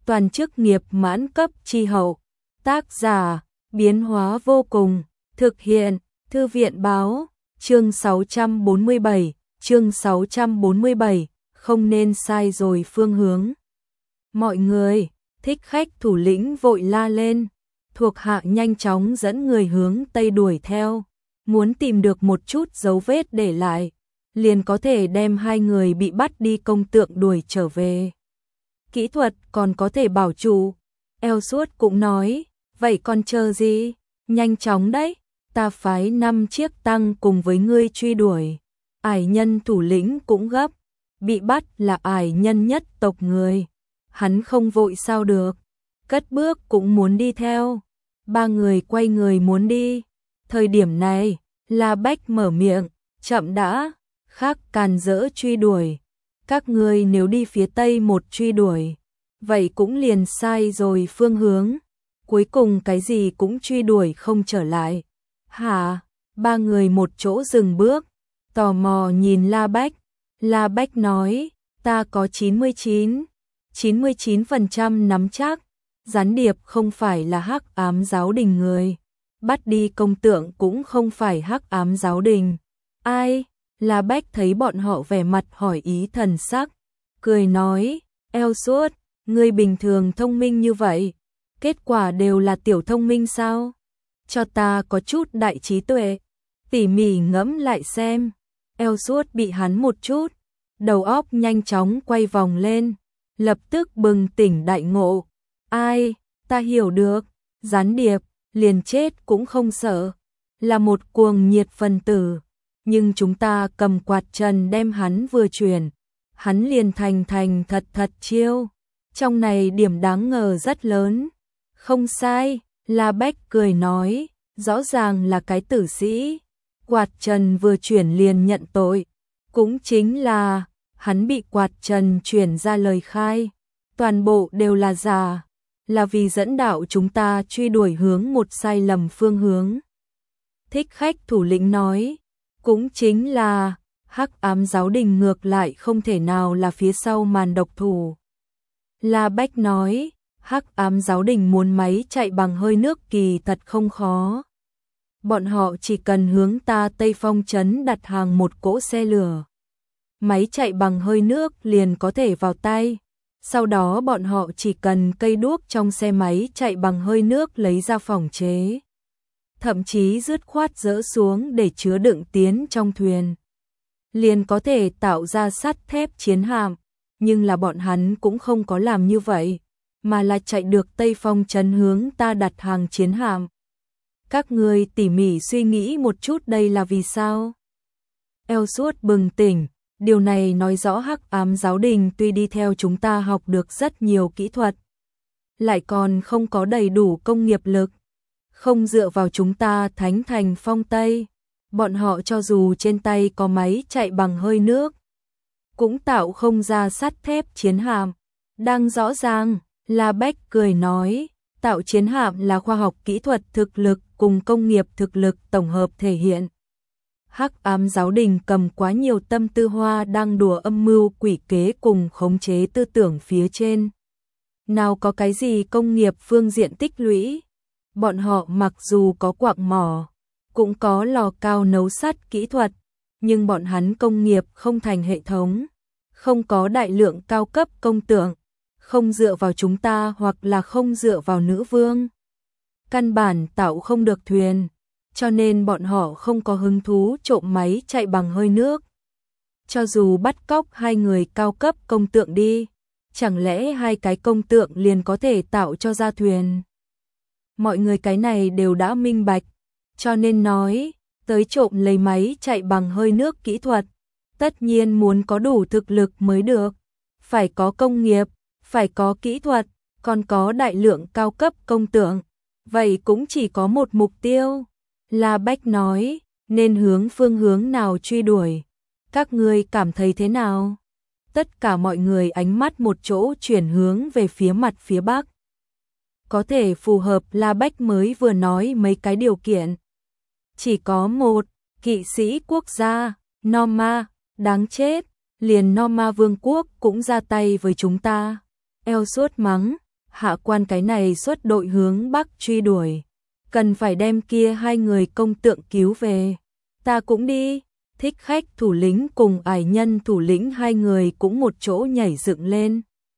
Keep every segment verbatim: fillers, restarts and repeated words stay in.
toàn chức nghiệp mãn cấp chi hậu. Tác giả, biến hóa vô cùng, thực hiện, Thư viện báo, chương sáu trăm bốn mươi bảy, chương sáu trăm bốn mươi bảy, không nên sai rồi phương hướng. Mọi người, thích khách thủ lĩnh vội la lên, thuộc hạ nhanh chóng dẫn người hướng Tây đuổi theo, muốn tìm được một chút dấu vết để lại, liền có thể đem hai người bị bắt đi công tượng đuổi trở về. Kỹ thuật còn có thể bảo trụ, Elsuốt cũng nói, vậy còn chờ gì, nhanh chóng đấy, ta phái năm chiếc tăng cùng với ngươi truy đuổi. Ải nhân thủ lĩnh cũng gấp, bị bắt là ải nhân nhất tộc người, hắn không vội sao được, cất bước cũng muốn đi theo. Ba người quay người muốn đi, thời điểm này, La Bách mở miệng, chậm đã, khác càn rỡ truy đuổi, các ngươi nếu đi phía tây một truy đuổi, vậy cũng liền sai rồi phương hướng, cuối cùng cái gì cũng truy đuổi không trở lại. Hả? Ba người một chỗ dừng bước, tò mò nhìn La Bách. La Bách nói, ta có chín mươi chín, chín mươi chín phần trăm nắm chắc, gián điệp không phải là Hắc Ám Giáo Đình người, bắt đi công tượng cũng không phải Hắc Ám Giáo Đình. Ai? La Bách thấy bọn họ vẻ mặt hỏi ý thần sắc, cười nói, Elsuốt, ngươi bình thường thông minh như vậy, kết quả đều là tiểu thông minh sao? Cho ta có chút đại trí tuệ, tỉ mỉ ngẫm lại xem. Elsuốt bị hắn một chút, đầu óc nhanh chóng quay vòng lên, lập tức bừng tỉnh đại ngộ. Ai, ta hiểu được, gián điệp, liền chết cũng không sợ, là một cuồng nhiệt phân tử, nhưng chúng ta cầm quạt trần đem hắn vừa chuyển, hắn liền thành thành thật thật chiêu, trong này điểm đáng ngờ rất lớn. Không sai, La Bách cười nói, rõ ràng là cái tử sĩ, quạt trần vừa chuyển liền nhận tội, cũng chính là, hắn bị quạt trần chuyển ra lời khai, toàn bộ đều là giả, là vì dẫn đạo chúng ta truy đuổi hướng một sai lầm phương hướng. Thích khách thủ lĩnh nói, cũng chính là, Hắc Ám Giáo Đình ngược lại không thể nào là phía sau màn độc thủ. La Bách nói, Hắc Ám Giáo Đình muốn máy chạy bằng hơi nước kỳ thật không khó. Bọn họ chỉ cần hướng ta Tây Phong trấn đặt hàng một cỗ xe lửa. Máy chạy bằng hơi nước liền có thể vào tay. Sau đó bọn họ chỉ cần cây đuốc trong xe máy chạy bằng hơi nước lấy ra phòng chế. Thậm chí dứt khoát dỡ xuống để chứa đựng tiến trong thuyền. Liền có thể tạo ra sắt thép chiến hạm. Nhưng là bọn hắn cũng không có làm như vậy, mà là chạy được Tây Phong trấn hướng ta đặt hàng chiến hạm. Các ngươi tỉ mỉ suy nghĩ một chút đây là vì sao? Elsuốt bừng tỉnh, điều này nói rõ Hắc Ám Giáo Đình tuy đi theo chúng ta học được rất nhiều kỹ thuật, lại còn không có đầy đủ công nghiệp lực, không dựa vào chúng ta thánh thành phong Tây, bọn họ cho dù trên tay có máy chạy bằng hơi nước, cũng tạo không ra sắt thép chiến hạm. Đang rõ ràng, La Bách cười nói, tạo chiến hạm là khoa học kỹ thuật thực lực cùng công nghiệp thực lực tổng hợp thể hiện. Hắc Ám Giáo Đình cầm quá nhiều tâm tư hoa đang đùa âm mưu quỷ kế cùng khống chế tư tưởng phía trên. Nào có cái gì công nghiệp phương diện tích lũy, bọn họ mặc dù có quặng mỏ, cũng có lò cao nấu sắt kỹ thuật, nhưng bọn hắn công nghiệp không thành hệ thống, không có đại lượng cao cấp công tượng, không dựa vào chúng ta hoặc là không dựa vào nữ vương. Căn bản tạo không được thuyền, cho nên bọn họ không có hứng thú trộm máy chạy bằng hơi nước. Cho dù bắt cóc hai người cao cấp công tượng đi, chẳng lẽ hai cái công tượng liền có thể tạo cho ra thuyền? Mọi người cái này đều đã minh bạch, cho nên nói, tới trộm lấy máy chạy bằng hơi nước kỹ thuật, tất nhiên muốn có đủ thực lực mới được, phải có công nghiệp, phải có kỹ thuật, còn có đại lượng cao cấp công tượng, vậy cũng chỉ có một mục tiêu. La Bách nói, nên hướng phương hướng nào truy đuổi, các ngươi cảm thấy thế nào? Tất cả mọi người ánh mắt một chỗ chuyển hướng về phía mặt phía bắc. Có thể phù hợp La Bách mới vừa nói mấy cái điều kiện. Chỉ có một, kỵ sĩ quốc gia, Norma, đáng chết, liền Norma vương quốc cũng ra tay với chúng ta. Elsuốt mắng, hạ quan cái này xuất đội hướng Bắc truy đuổi, cần phải đem kia hai người công tượng cứu về. Ta cũng đi. Thích khách thủ lĩnh cùng ải nhân thủ lĩnh hai người cũng một chỗ nhảy dựng lên.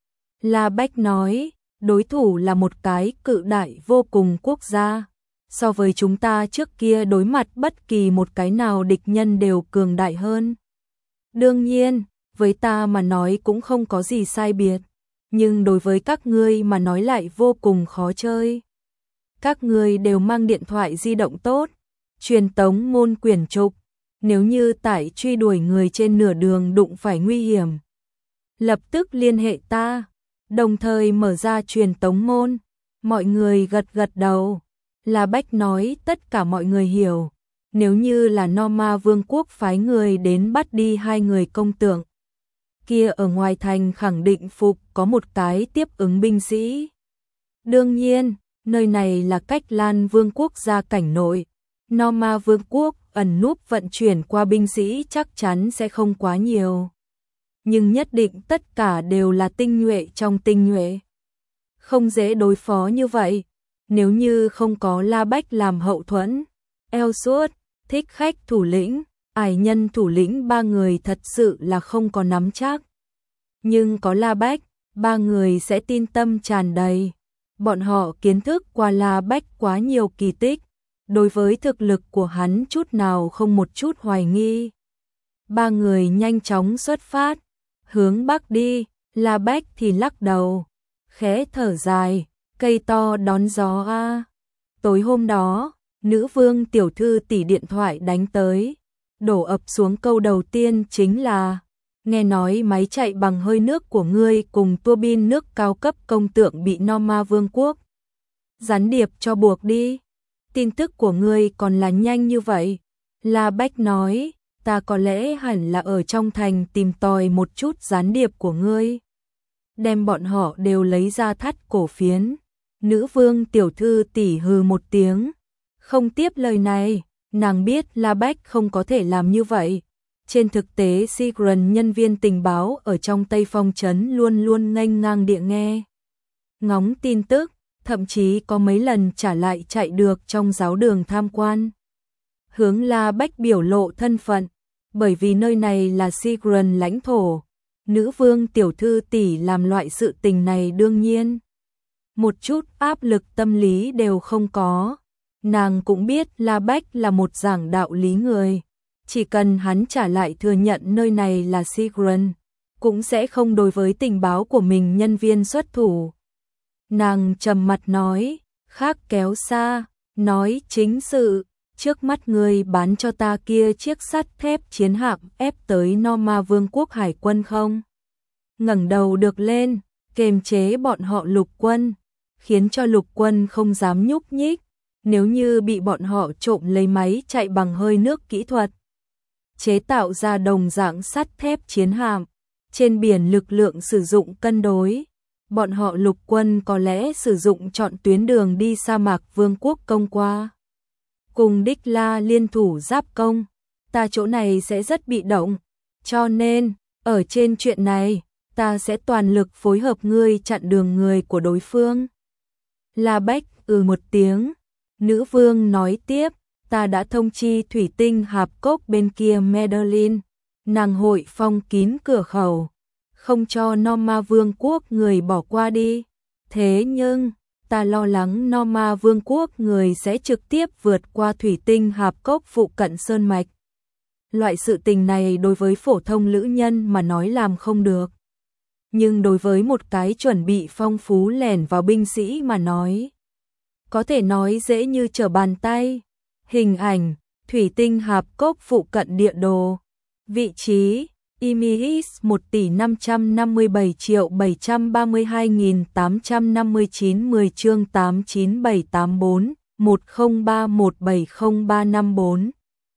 La Bách nói, đối thủ là một cái cự đại vô cùng quốc gia. So với chúng ta trước kia đối mặt bất kỳ một cái nào địch nhân đều cường đại hơn. Đương nhiên, với ta mà nói cũng không có gì sai biệt, nhưng đối với các ngươi mà nói lại vô cùng khó chơi. Các ngươi đều mang điện thoại di động tốt, truyền tống môn quyển trục, nếu như tại truy đuổi người trên nửa đường đụng phải nguy hiểm, lập tức liên hệ ta, đồng thời mở ra truyền tống môn. Mọi người gật gật đầu. La Bách nói tất cả mọi người hiểu, nếu như là Norma Vương quốc phái người đến bắt đi hai người công tượng, kia ở ngoài thành khẳng định phục có một cái tiếp ứng binh sĩ. Đương nhiên, nơi này là cách Lan Vương quốc gia cảnh nội, Norma Vương quốc ẩn núp vận chuyển qua binh sĩ chắc chắn sẽ không quá nhiều. Nhưng nhất định tất cả đều là tinh nhuệ trong tinh nhuệ. Không dễ đối phó như vậy, nếu như không có La Bách làm hậu thuẫn, Ellsworth, thích khách thủ lĩnh, ải nhân thủ lĩnh ba người thật sự là không có nắm chắc. Nhưng có La Bách, ba người sẽ tin tâm tràn đầy. Bọn họ kiến thức qua La Bách quá nhiều kỳ tích, đối với thực lực của hắn chút nào không một chút hoài nghi. Ba người nhanh chóng xuất phát, hướng Bắc đi. La Bách thì lắc đầu, khẽ thở dài, cây to đón gió a. Tối hôm đó, nữ vương tiểu thư tỷ điện thoại đánh tới, đổ ập xuống câu đầu tiên chính là, nghe nói máy chạy bằng hơi nước của ngươi cùng tua bin nước cao cấp công tượng bị Norma Vương quốc gián điệp cho buộc đi. Tin tức của ngươi còn là nhanh như vậy. La Bách nói, ta có lẽ hẳn là ở trong thành tìm tòi một chút gián điệp của ngươi, đem bọn họ đều lấy ra thắt cổ phiến. Nữ vương tiểu thư tỉ hừ một tiếng, không tiếp lời này, nàng biết La Bách không có thể làm như vậy. Trên thực tế Sigrun nhân viên tình báo ở trong Tây Phong Trấn luôn luôn nghênh ngang địa nghe ngóng tin tức, thậm chí có mấy lần trả lại chạy được trong giáo đường tham quan. Hướng La Bách biểu lộ thân phận, bởi vì nơi này là Sigrun lãnh thổ, nữ vương tiểu thư tỷ làm loại sự tình này đương nhiên một chút áp lực tâm lý đều không có. Nàng cũng biết La Bách là một giảng đạo lý người, chỉ cần hắn trả lại thừa nhận nơi này là Sigrun, cũng sẽ không đối với tình báo của mình nhân viên xuất thủ. Nàng trầm mặt nói, khác kéo xa, nói chính sự, trước mắt người bán cho ta kia chiếc sắt thép chiến hạm ép tới Norma Vương quốc hải quân không? Ngẩng đầu được lên, kềm chế bọn họ lục quân, khiến cho lục quân không dám nhúc nhích, nếu như bị bọn họ trộm lấy máy chạy bằng hơi nước kỹ thuật, chế tạo ra đồng dạng sắt thép chiến hạm, trên biển lực lượng sử dụng cân đối, bọn họ lục quân có lẽ sử dụng chọn tuyến đường đi sa mạc Vương quốc công qua. Cùng Đích La liên thủ giáp công, ta chỗ này sẽ rất bị động, cho nên, ở trên chuyện này, ta sẽ toàn lực phối hợp ngươi chặn đường người của đối phương. La Bách ừ một tiếng, nữ vương nói tiếp, ta đã thông chi thủy tinh hạp cốc bên kia Medellin, nàng hội phong kín cửa khẩu, không cho Norma Vương quốc người bỏ qua đi. Thế nhưng, ta lo lắng Norma Vương quốc người sẽ trực tiếp vượt qua thủy tinh hạp cốc phụ cận sơn mạch. Loại sự tình này đối với phổ thông lữ nhân mà nói làm không được. Nhưng đối với một cái chuẩn bị phong phú lẻn vào binh sĩ mà nói, có thể nói dễ như trở bàn tay. Hình ảnh, thủy tinh hạp cốc phụ cận địa đồ. Vị trí, Imis một tỷ năm trăm năm mươi bảy triệu bảy trăm ba mươi hai nghìn tám trăm năm mươi chín mười chương tám chín bảy tám bốn một không ba một bảy không ba năm bốn.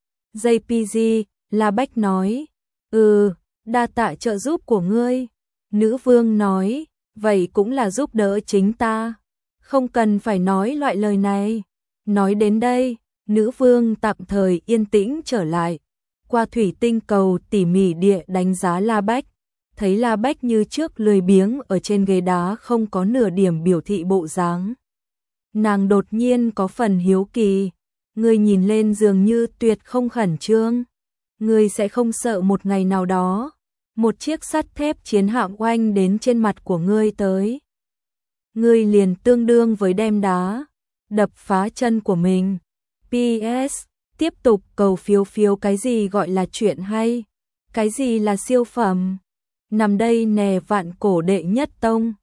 gi pê giê, La Bách nói, ừ, đa tạ trợ giúp của ngươi. Nữ vương nói, vậy cũng là giúp đỡ chính ta, không cần phải nói loại lời này. Nói đến đây, nữ vương tạm thời yên tĩnh trở lại, qua thủy tinh cầu tỉ mỉ địa đánh giá La Bách, thấy La Bách như trước lười biếng ở trên ghế đá không có nửa điểm biểu thị bộ dáng. Nàng đột nhiên có phần hiếu kỳ, ngươi nhìn lên dường như tuyệt không khẩn trương, ngươi sẽ không sợ một ngày nào đó, một chiếc sắt thép chiến hạm oanh đến trên mặt của ngươi tới. Ngươi liền tương đương với đem đá, đập phá chân của mình. pê ét. Tiếp tục cầu phiếu phiếu cái gì gọi là chuyện hay, cái gì là siêu phẩm. Nằm đây nè vạn cổ đệ nhất tông.